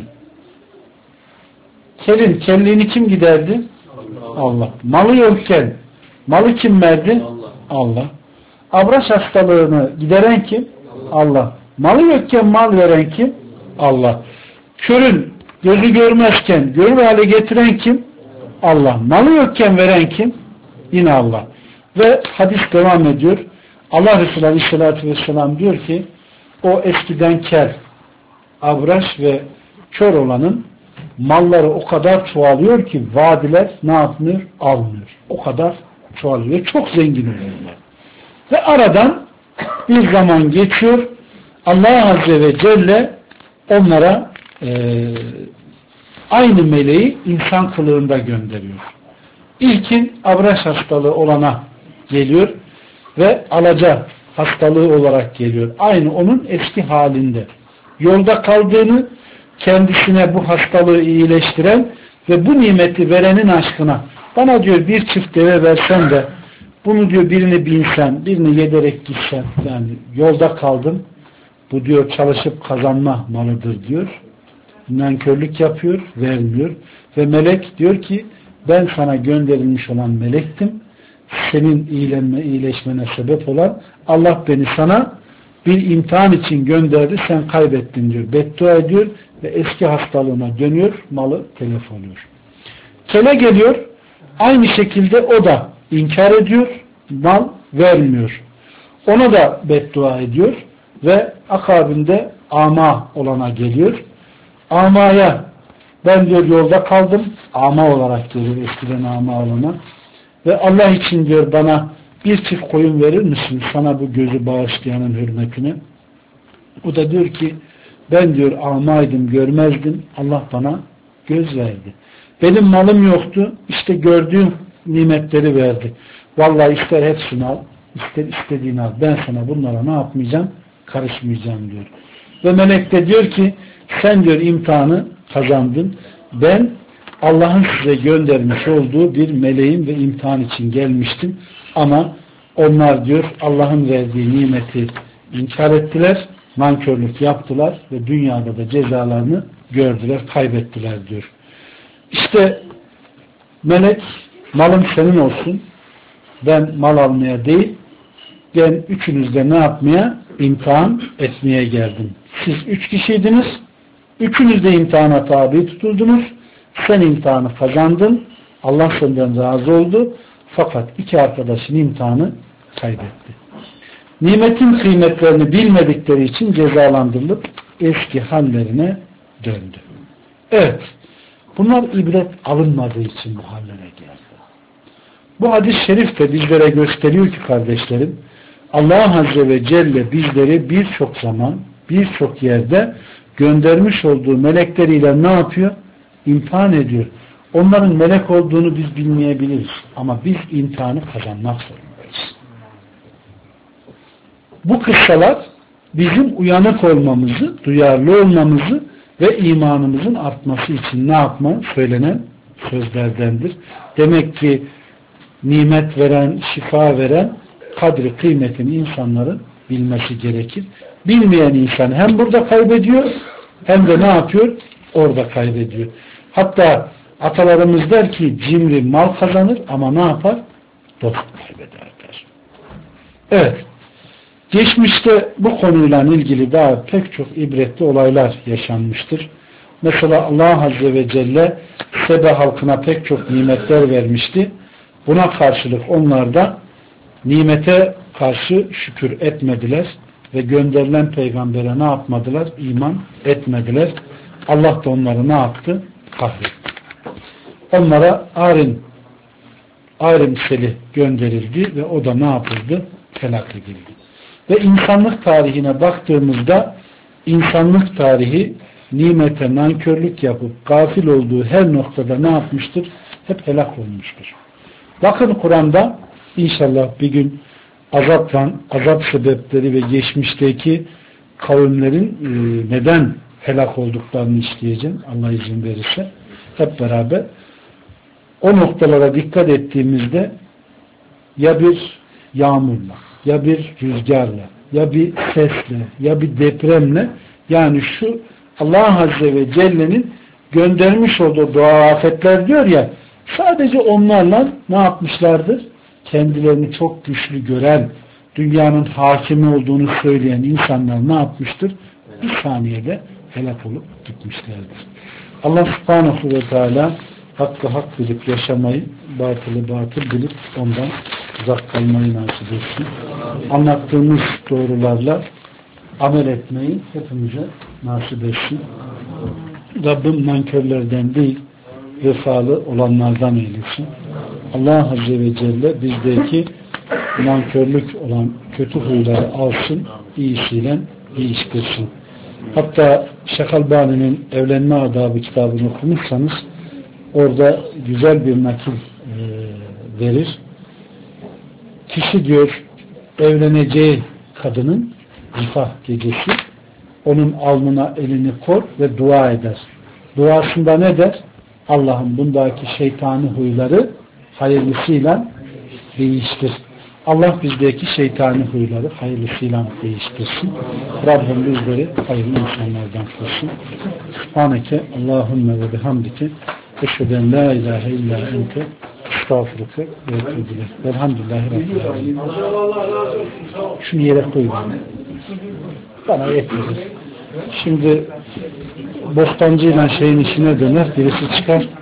Kelliğini kim giderdi? Allah. Malı yokken malı kim verdi? Allah. Abraş hastalığını gideren kim? Allah. Malı yokken mal veren kim? Allah. Körün gözü görmezken görür hale getiren kim? Allah. Malı yokken veren kim? Yine Allah. Ve hadis devam ediyor. Allah Resulü Aleyhisselatü Vesselam diyor ki o eskiden kel, abraş ve kör olanın malları o kadar çoğalıyor ki vadiler ne yapmıyor? Almıyor. O kadar çoğalıyor. Çok zengin oluyorlar. Ve aradan bir zaman geçiyor. Allah Azze ve Celle onlara aynı meleği insan kılığında gönderiyor. İlkin abraş hastalığı olana geliyor. ve alaca hastalığı olarak geliyor. Aynı onun eski halinde. Yolda kaldığını, kendisine bu hastalığı iyileştiren ve bu nimeti verenin aşkına, bana diyor bir çift deve versen de bunu diyor birini binsen, birini yederek gitsen, yani yolda kaldın, bu diyor çalışıp kazanma malıdır diyor. Nankörlük yapıyor, vermiyor. Ve melek diyor ki ben sana gönderilmiş olan melektim. Senin iyileşmene sebep olan Allah beni sana bir imtihan için gönderdi, sen kaybettin diyor. Beddua ediyor ve eski hastalığına dönüyor, malı telef oluyor. Kele geliyor, aynı şekilde o da inkar ediyor, mal vermiyor. Ona da beddua ediyor ve akabinde ama olana geliyor. Amaya ben diyor yolda kaldım, ama olarak geliyor eskiden ama olana ve Allah için diyor bana bir çift koyun verir misin sana bu gözü bağışlayanın hürmetine? O da diyor ki ben diyor amaydım, görmezdim, Allah bana göz verdi. Benim malım yoktu, işte gördüğüm nimetleri verdi. Vallahi ister hepsini al, ister istediğini al. Ben sana bunlara ne yapmayacağım? Karışmayacağım diyor. Ve melek de diyor ki sen diyor imtihanı kazandın. Ben Allah'ın size göndermiş olduğu bir meleğin ve imtihan için gelmiştim. Ama onlar diyor Allah'ın verdiği nimeti inkar ettiler, nankörlük yaptılar ve dünyada da cezalarını gördüler, kaybettiler diyor. İşte melek malım senin olsun, ben mal almaya değil, ben üçünüzle ne yapmaya? İmtihan etmeye geldim. Siz 3 kişiydiniz, üçünüz de imtihana tabi tutuldunuz, sen imtihanı kazandın, Allah senden razı oldu, fakat 2 arkadaşın imtihanı kaybetti. Nimetin kıymetlerini bilmedikleri için cezalandırılıp eski hallerine döndü. Evet, bunlar ibret alınmadığı için bu hallere geldi. Bu hadis-i şerif de bizlere gösteriyor ki kardeşlerim, Allah Azze ve Celle bizleri birçok zaman, birçok yerde göndermiş olduğu melekleriyle ne yapıyor? İmtihan ediyor. Onların melek olduğunu biz bilmeyebiliriz. Ama biz imtihanı kazanmak zorundayız. Bu kıssalar bizim uyanık olmamızı, duyarlı olmamızı ve imanımızın artması için ne yapma? Söylenen sözlerdendir. Demek ki nimet veren, şifa veren kadri kıymetini insanların bilmesi gerekir. Bilmeyen insan hem burada kaybediyor hem de ne yapıyor? Orada kaybediyor. Hatta atalarımız der ki cimri mal kazanır ama ne yapar? Dost kaybeder der. Evet. Geçmişte bu konuyla ilgili daha pek çok ibretli olaylar yaşanmıştır. Mesela Allah Azze ve Celle Sebe halkına pek çok nimetler vermişti. Buna karşılık onlar da nimete karşı şükür etmediler ve gönderilen peygambere ne yapmadılar? İman etmediler. Allah da onları ne yaptı? Kahretti. Onlara Arim seli gönderildi ve o da ne yapıldı? Helak edildi. Ve insanlık tarihine baktığımızda insanlık tarihi nimete nankörlük yapıp gafil olduğu her noktada ne yapmıştır? Hep helak olmuştur. Bakın Kur'an'da inşallah bir gün azap sebepleri ve geçmişteki kavimlerin neden helak olduklarını işleyeceğim. Allah izin verirse. Hep beraber o noktalara dikkat ettiğimizde ya bir yağmurla, ya bir rüzgarla, ya bir sesle, ya bir depremle, yani şu Allah Azze ve Celle'nin göndermiş olduğu doğa afetler diyor ya, sadece onlarla ne yapmışlardır? Kendilerini çok güçlü gören, dünyanın hakimi olduğunu söyleyen insanlar ne yapmıştır? Bir saniyede helak olup gitmişlerdir. Allah Subhanahu ve Teala hakkı hak bilip yaşamayı, batılı batıl bilip ondan uzak kalmayı nasip etsin. Anlattığımız doğrularla amel etmeyi hepimize nasip etsin. Rabbim nankörlerden değil, vefalı olanlardan eylesin. Allah Azze ve Celle bizdeki nankörlük olan kötü huyları alsın, iyisiyle değiştirsin. Hatta Şeyh Albani'nin Evlenme Adabı kitabını okumuşsanız orada güzel bir nakil verir. Kişi diyor evleneceği kadının zifaf gecesi onun alnına elini kor ve dua eder. Duasında ne der? Allah'ım bundaki şeytani huyları hayırlısıyla değiştir. Allah bizdeki şeytani huyları hayırlısıyla değiştirsin. Rabbim bizleri hayırlı insanlardan kılsın. Subhaneke Allahümme ve bihamdike eşheden la ilahe illa ente estağfurüke ve etûbü ileyk. Velhamdülillahi Rabbil alemin. Şunu yere koy bana yetmedi. Şimdi bostancıyla şeyin işine döner, birisi çıkar.